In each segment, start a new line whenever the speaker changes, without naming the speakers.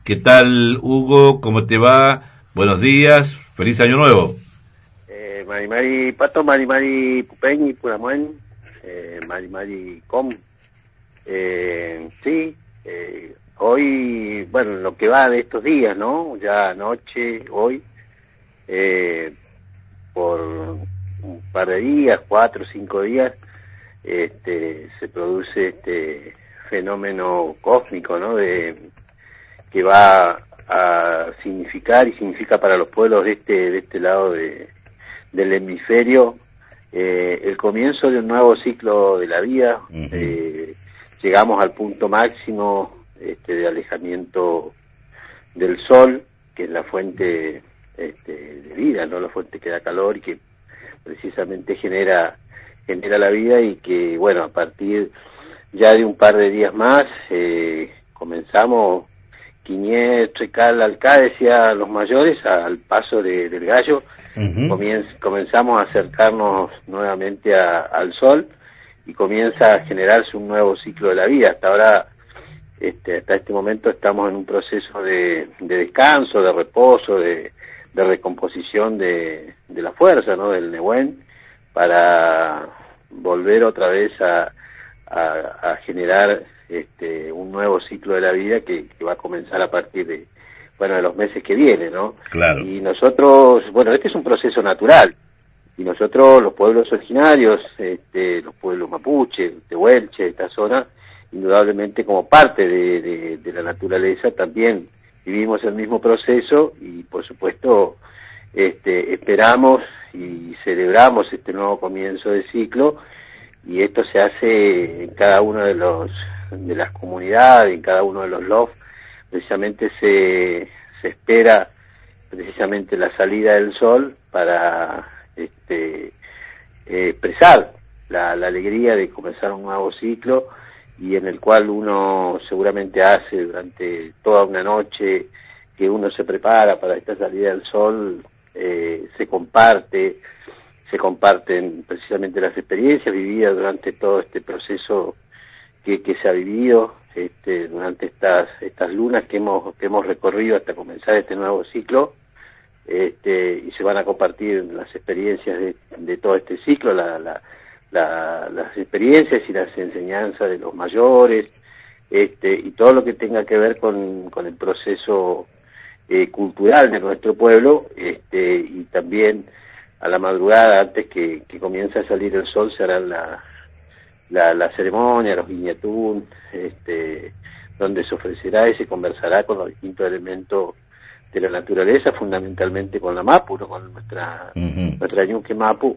¿Qué tal, Hugo? ¿Cómo te va? Buenos días, feliz año nuevo.
Mari Pato, Mari Pupeñi, Puramuen, Mari Com. Sí, hoy, bueno, lo que va de estos días, ¿no? Ya anoche, hoy, por un par de días, 4 o 5 días, se produce este fenómeno cósmico, ¿no? Que va a significar y significa para los pueblos de este lado del hemisferio el comienzo de un nuevo ciclo de la vida. Llegamos al punto máximo de alejamiento del sol, que es la fuente de vida, no la fuente que da calor y que precisamente genera la vida, y que, bueno, a partir ya de un par de días más comenzamos Quiñé, Cal, Alcá, decía los mayores, al paso del gallo. Comenzamos a acercarnos nuevamente al sol y comienza a generarse un nuevo ciclo de la vida. Hasta ahora, hasta este momento estamos en un proceso de descanso, de reposo, de recomposición de la fuerza, ¿no? Del Nehuen, para volver otra vez a generar un nuevo ciclo de la vida que va a comenzar a partir de los meses que vienen, ¿no?
Claro.
Y nosotros, este es un proceso natural, y nosotros, los pueblos originarios, los pueblos mapuche, tehuelche, de esta zona, indudablemente como parte de la naturaleza, también vivimos el mismo proceso, y por supuesto esperamos y celebramos este nuevo comienzo de ciclo. Y esto se hace en cada uno de las comunidades, en cada uno de los LOF. Precisamente se espera precisamente la salida del sol para expresar la alegría de comenzar un nuevo ciclo, y en el cual uno seguramente hace durante toda una noche que uno se prepara para esta salida del sol. Se comparten precisamente las experiencias vividas durante todo este proceso que se ha vivido durante estas lunas que hemos recorrido hasta comenzar este nuevo ciclo, y se van a compartir las experiencias de todo este ciclo, las experiencias y las enseñanzas de los mayores, y todo lo que tenga que ver con el proceso cultural de nuestro pueblo, y también a la madrugada, antes que comience a salir el sol, se harán la ceremonia, los guiñatún, donde se ofrecerá y se conversará con los distintos elementos de la naturaleza, fundamentalmente con la Mapu, ¿no? Con nuestra Ñuque Mapu,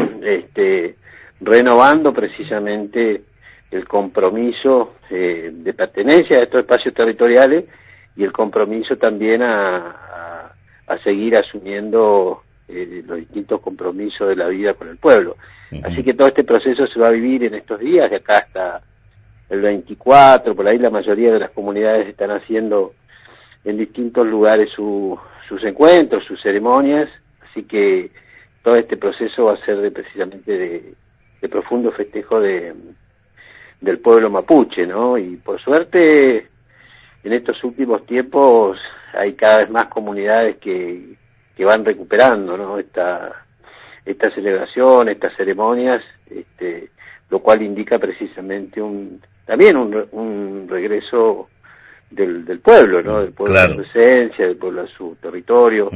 renovando precisamente el compromiso de pertenencia a estos espacios territoriales, y el compromiso también a seguir asumiendo los distintos compromisos de la vida con el pueblo. Así que todo este proceso se va a vivir en estos días, de acá hasta el 24, por ahí la mayoría de las comunidades están haciendo en distintos lugares sus encuentros, sus ceremonias, así que todo este proceso va a ser precisamente de profundo festejo del pueblo mapuche, ¿no? Y por suerte, en estos últimos tiempos hay cada vez más comunidades que van recuperando, ¿no? Esta celebración, estas ceremonias, lo cual indica precisamente también un regreso del pueblo, ¿no? Del pueblo, claro, a su esencia, del pueblo a su territorio.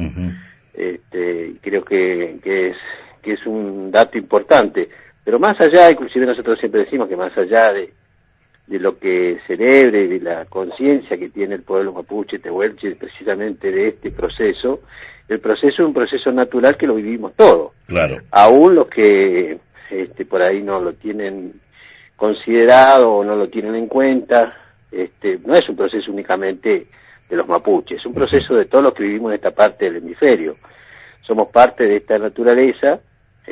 Creo que es un dato importante, pero más allá, inclusive nosotros siempre decimos que más allá de lo que celebre, de la conciencia que tiene el pueblo mapuche, tehuelche, precisamente de este proceso, el proceso es un proceso natural que lo vivimos todos.
Claro.
Aún los que por ahí no lo tienen considerado o no lo tienen en cuenta, no es un proceso únicamente de los mapuches, es un proceso de todos los que vivimos en esta parte del hemisferio. Somos parte de esta naturaleza,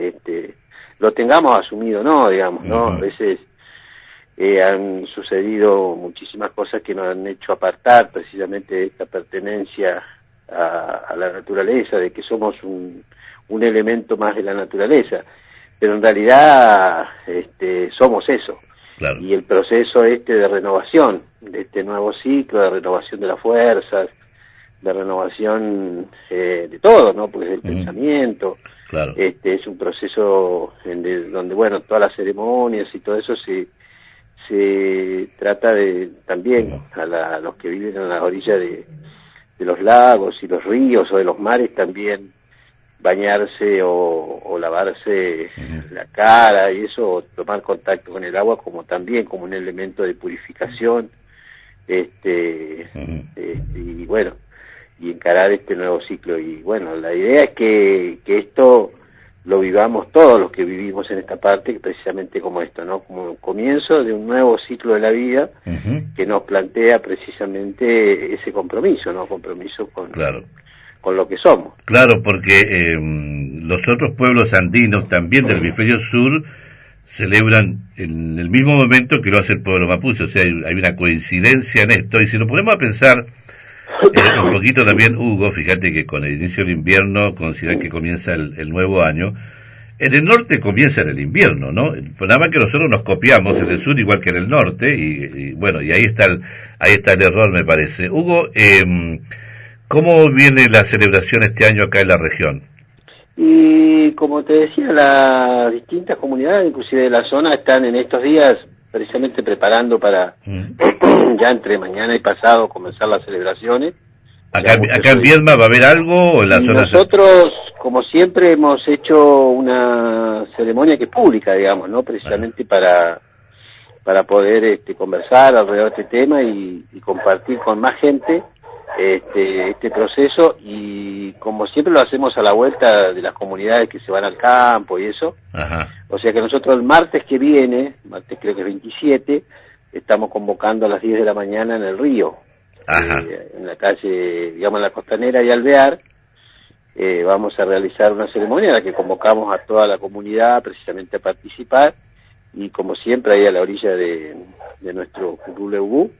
lo tengamos asumido o no, digamos, ¿no? A veces han sucedido muchísimas cosas que nos han hecho apartar precisamente de esta pertenencia a la naturaleza, de que somos un elemento más de la naturaleza, pero en realidad somos eso.
Claro.
Y el proceso de renovación, de este nuevo ciclo, de renovación de las fuerzas, de renovación de todo, ¿no? Porque es el pensamiento.
Claro.
Es un proceso donde, bueno, todas las ceremonias y todo eso se trata de también a los que viven en las orillas de los lagos y los ríos o de los mares también bañarse o lavarse la cara y eso, o tomar contacto con el agua como también como un elemento de purificación, y bueno, y encarar este nuevo ciclo. Y bueno, la idea es que esto lo vivamos todos los que vivimos en esta parte, precisamente como esto, ¿no? Como comienzo de un nuevo ciclo de la vida que nos plantea precisamente ese compromiso, ¿no? Compromiso con lo que somos.
Claro, porque los otros pueblos andinos también del hemisferio sur celebran en el mismo momento que lo hace el pueblo mapuche, o sea, hay una coincidencia en esto, y si nos ponemos a pensar un poquito también, Hugo, fíjate que con el inicio del invierno, considerar que comienza el nuevo año, en el norte comienza en el invierno, ¿no? Nada más que nosotros nos copiamos en el sur igual que en el norte, y bueno, y ahí está el error, me parece. Hugo, ¿cómo viene la celebración este año acá en la región?
Y como te decía, las distintas comunidades, inclusive de la zona, están en estos días precisamente preparando para ya entre mañana y pasado comenzar las celebraciones.
¿Acá en Viedma va a haber algo o en la zona?
Nosotros, como siempre, hemos hecho una ceremonia que es pública, digamos, ¿no? Precisamente para poder conversar alrededor de este tema y compartir con más gente este proceso, y como siempre lo hacemos a la vuelta de las comunidades que se van al campo y eso. O sea que nosotros el martes que viene, martes creo que es 27, estamos convocando a las 10 de la mañana en el río, en la calle, digamos en la Costanera y Alvear. Vamos a realizar una ceremonia en la que convocamos a toda la comunidad precisamente a participar, y como siempre ahí a la orilla de nuestro Curuleu,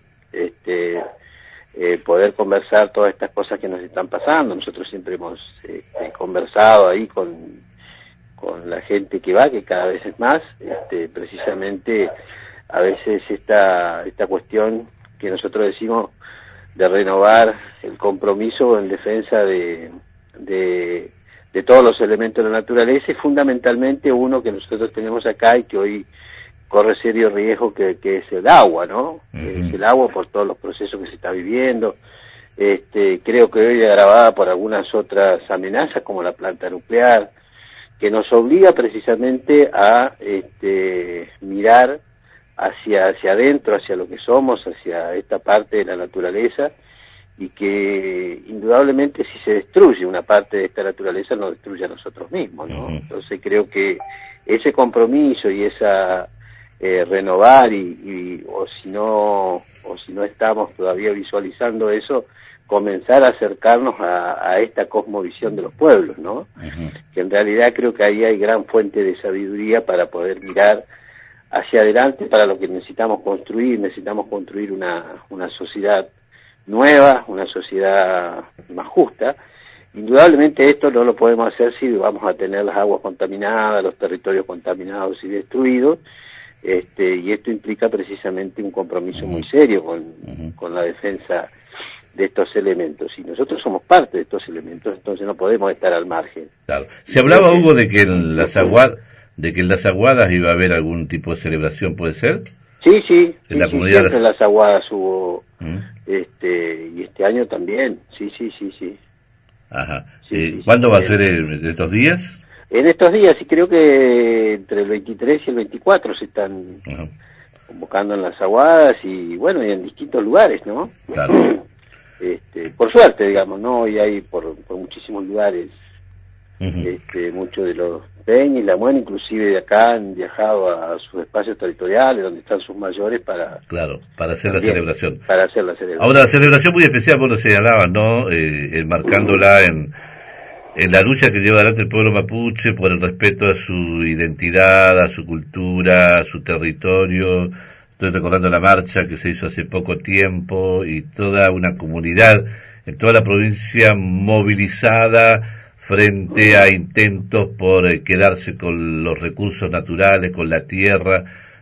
poder conversar todas estas cosas que nos están pasando. Nosotros siempre hemos conversado ahí con la gente que va, que cada vez es más, precisamente a veces esta cuestión que nosotros decimos de renovar el compromiso en defensa de todos los elementos de la naturaleza, y fundamentalmente uno que nosotros tenemos acá y que hoy corre serio riesgo, que es el agua, ¿no? Es el agua por todos los procesos que se está viviendo. Creo que hoy agravada por algunas otras amenazas como la planta nuclear, que nos obliga precisamente a mirar hacia adentro, hacia lo que somos, hacia esta parte de la naturaleza, y que indudablemente si se destruye una parte de esta naturaleza nos destruye a nosotros mismos, ¿no? Entonces creo que ese compromiso y esa renovar o si no estamos todavía visualizando eso, comenzar a acercarnos a esta cosmovisión de los pueblos, ¿no? Que en realidad creo que ahí hay gran fuente de sabiduría para poder mirar hacia adelante para lo que necesitamos construir una sociedad nueva, una sociedad más justa. Indudablemente esto no lo podemos hacer si vamos a tener las aguas contaminadas, los territorios contaminados y destruidos, y esto implica precisamente un compromiso muy serio con la defensa de estos elementos, y nosotros somos parte de estos elementos, entonces no podemos estar al margen.
Claro. Se hablaba, Hugo, de que en las aguadas iba a haber algún tipo de celebración, ¿puede ser?
Sí,
en la comunidad
siempre en las aguadas hubo, y este año también, sí.
¿Cuándo va a ser en estos días?
En estos días, y creo que entre el 23 y el 24 se están convocando en las aguadas, y bueno, y en distintos lugares, ¿no?
Claro.
Por suerte, digamos, ¿no? Y hay por muchísimos lugares, muchos de los peñas y la muela, inclusive de acá, han viajado a sus espacios territoriales, donde están sus mayores para
hacer la celebración.
Ahora,
la celebración muy especial, vos lo señalabas, ¿no? Enmarcándola en la lucha que lleva adelante el pueblo mapuche por el respeto a su identidad, a su cultura, a su territorio. Estoy recordando la marcha que se hizo hace poco tiempo, y toda una comunidad en toda la provincia movilizada frente a intentos por quedarse con los recursos naturales, con la tierra,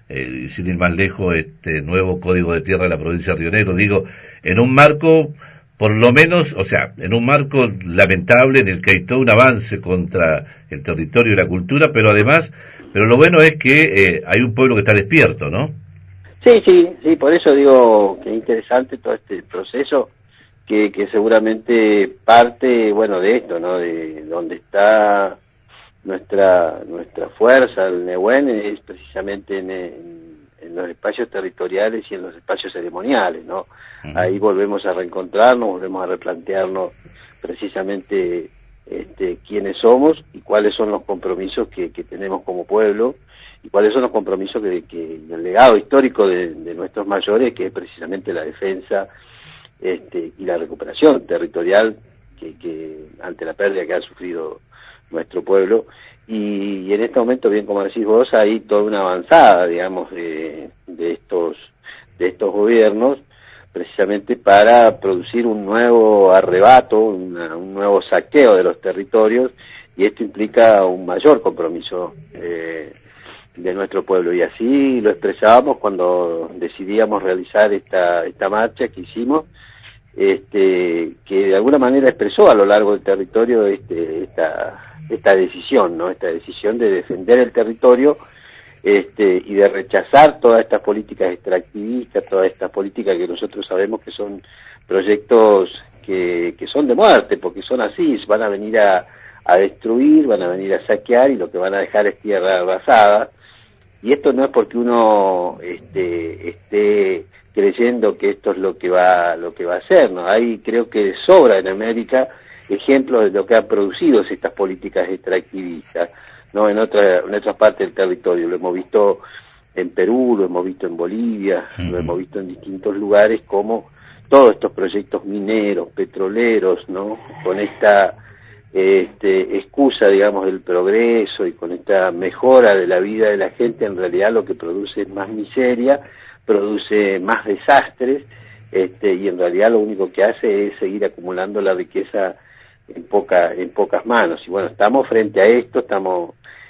sin ir más lejos, este nuevo Código de Tierra de la provincia de Río Negro, digo, en un marco, por lo menos, o sea, en un marco lamentable en el que hay todo un avance contra el territorio y la cultura, pero además, pero lo bueno es que hay un pueblo que está despierto, ¿no?
Sí, por eso digo que es interesante todo este proceso, que seguramente parte, bueno, de esto, ¿no? De donde está nuestra fuerza, el Nehuen, es precisamente en los espacios territoriales y en los espacios ceremoniales, ¿no? Ahí volvemos a reencontrarnos, volvemos a replantearnos precisamente quiénes somos y cuáles son los compromisos que tenemos como pueblo, y cuáles son los compromisos que el legado histórico de nuestros mayores, que es precisamente la defensa y la recuperación territorial que ante la pérdida que ha sufrido nuestro pueblo. Y en este momento, bien como decís vos, hay toda una avanzada, digamos, de estos gobiernos, precisamente para producir un nuevo arrebato, un nuevo saqueo de los territorios, y esto implica un mayor compromiso de nuestro pueblo, y así lo expresábamos cuando decidíamos realizar esta marcha que hicimos, que de alguna manera expresó a lo largo del territorio esta decisión, ¿no? Esta decisión de defender el territorio y de rechazar todas estas políticas extractivistas, todas estas políticas que nosotros sabemos que son proyectos que son de muerte, porque son así, van a venir a destruir, van a venir a saquear, y lo que van a dejar es tierra arrasada. Y esto no es porque uno esté creyendo que esto es lo que va a hacer, ¿no? Hay, creo que sobra en América ejemplos de lo que han producido estas políticas extractivistas, ¿no? En otras partes del territorio. Lo hemos visto en Perú, lo hemos visto en Bolivia, lo hemos visto en distintos lugares, como todos estos proyectos mineros, petroleros, ¿no? Con esta excusa, digamos, del progreso y con esta mejora de la vida de la gente, en realidad lo que produce es más miseria, produce más desastres, y en realidad lo único que hace es seguir acumulando la riqueza en pocas manos. Y bueno, estamos frente a esto, estamos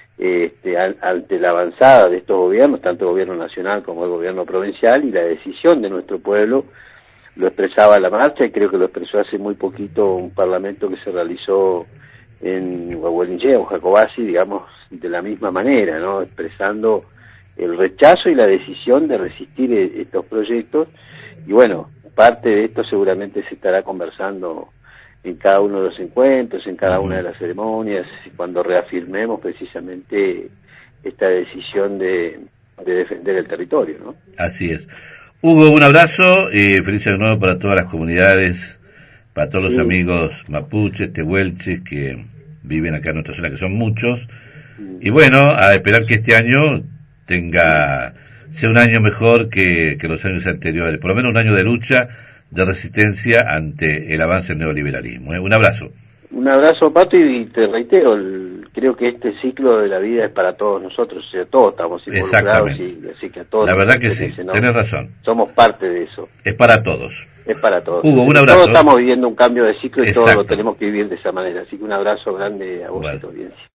ante la avanzada de estos gobiernos, tanto el gobierno nacional como el gobierno provincial, y la decisión de nuestro pueblo. Lo expresaba la marcha, y creo que lo expresó hace muy poquito un parlamento que se realizó en Huehuelinche, o Jacobasi, digamos, de la misma manera, ¿no? Expresando el rechazo y la decisión de resistir estos proyectos. Y bueno, parte de esto seguramente se estará conversando en cada uno de los encuentros, en cada una de las ceremonias, cuando reafirmemos precisamente esta decisión de defender el territorio, ¿no?
Así es. Hugo, un abrazo y feliz año nuevo para todas las comunidades, para todos los amigos mapuches, tehuelches que viven acá en nuestra zona, que son muchos. Y bueno, a esperar que este año sea un año mejor que los años anteriores, por lo menos un año de lucha, de resistencia ante el avance del neoliberalismo. Un abrazo.
Un abrazo, Pato, y te reitero, creo que este ciclo de la vida es para todos nosotros, o sea, todos estamos involucrados, y así que a todos.
La verdad que sí,
¿no?
Tenés razón.
Somos parte de eso.
Es para todos.
Es para todos.
Hugo, un abrazo.
Todos estamos viviendo un cambio de ciclo, y
Exacto.
todos lo tenemos que vivir de esa manera, así que un abrazo grande a vos y a tu audiencia.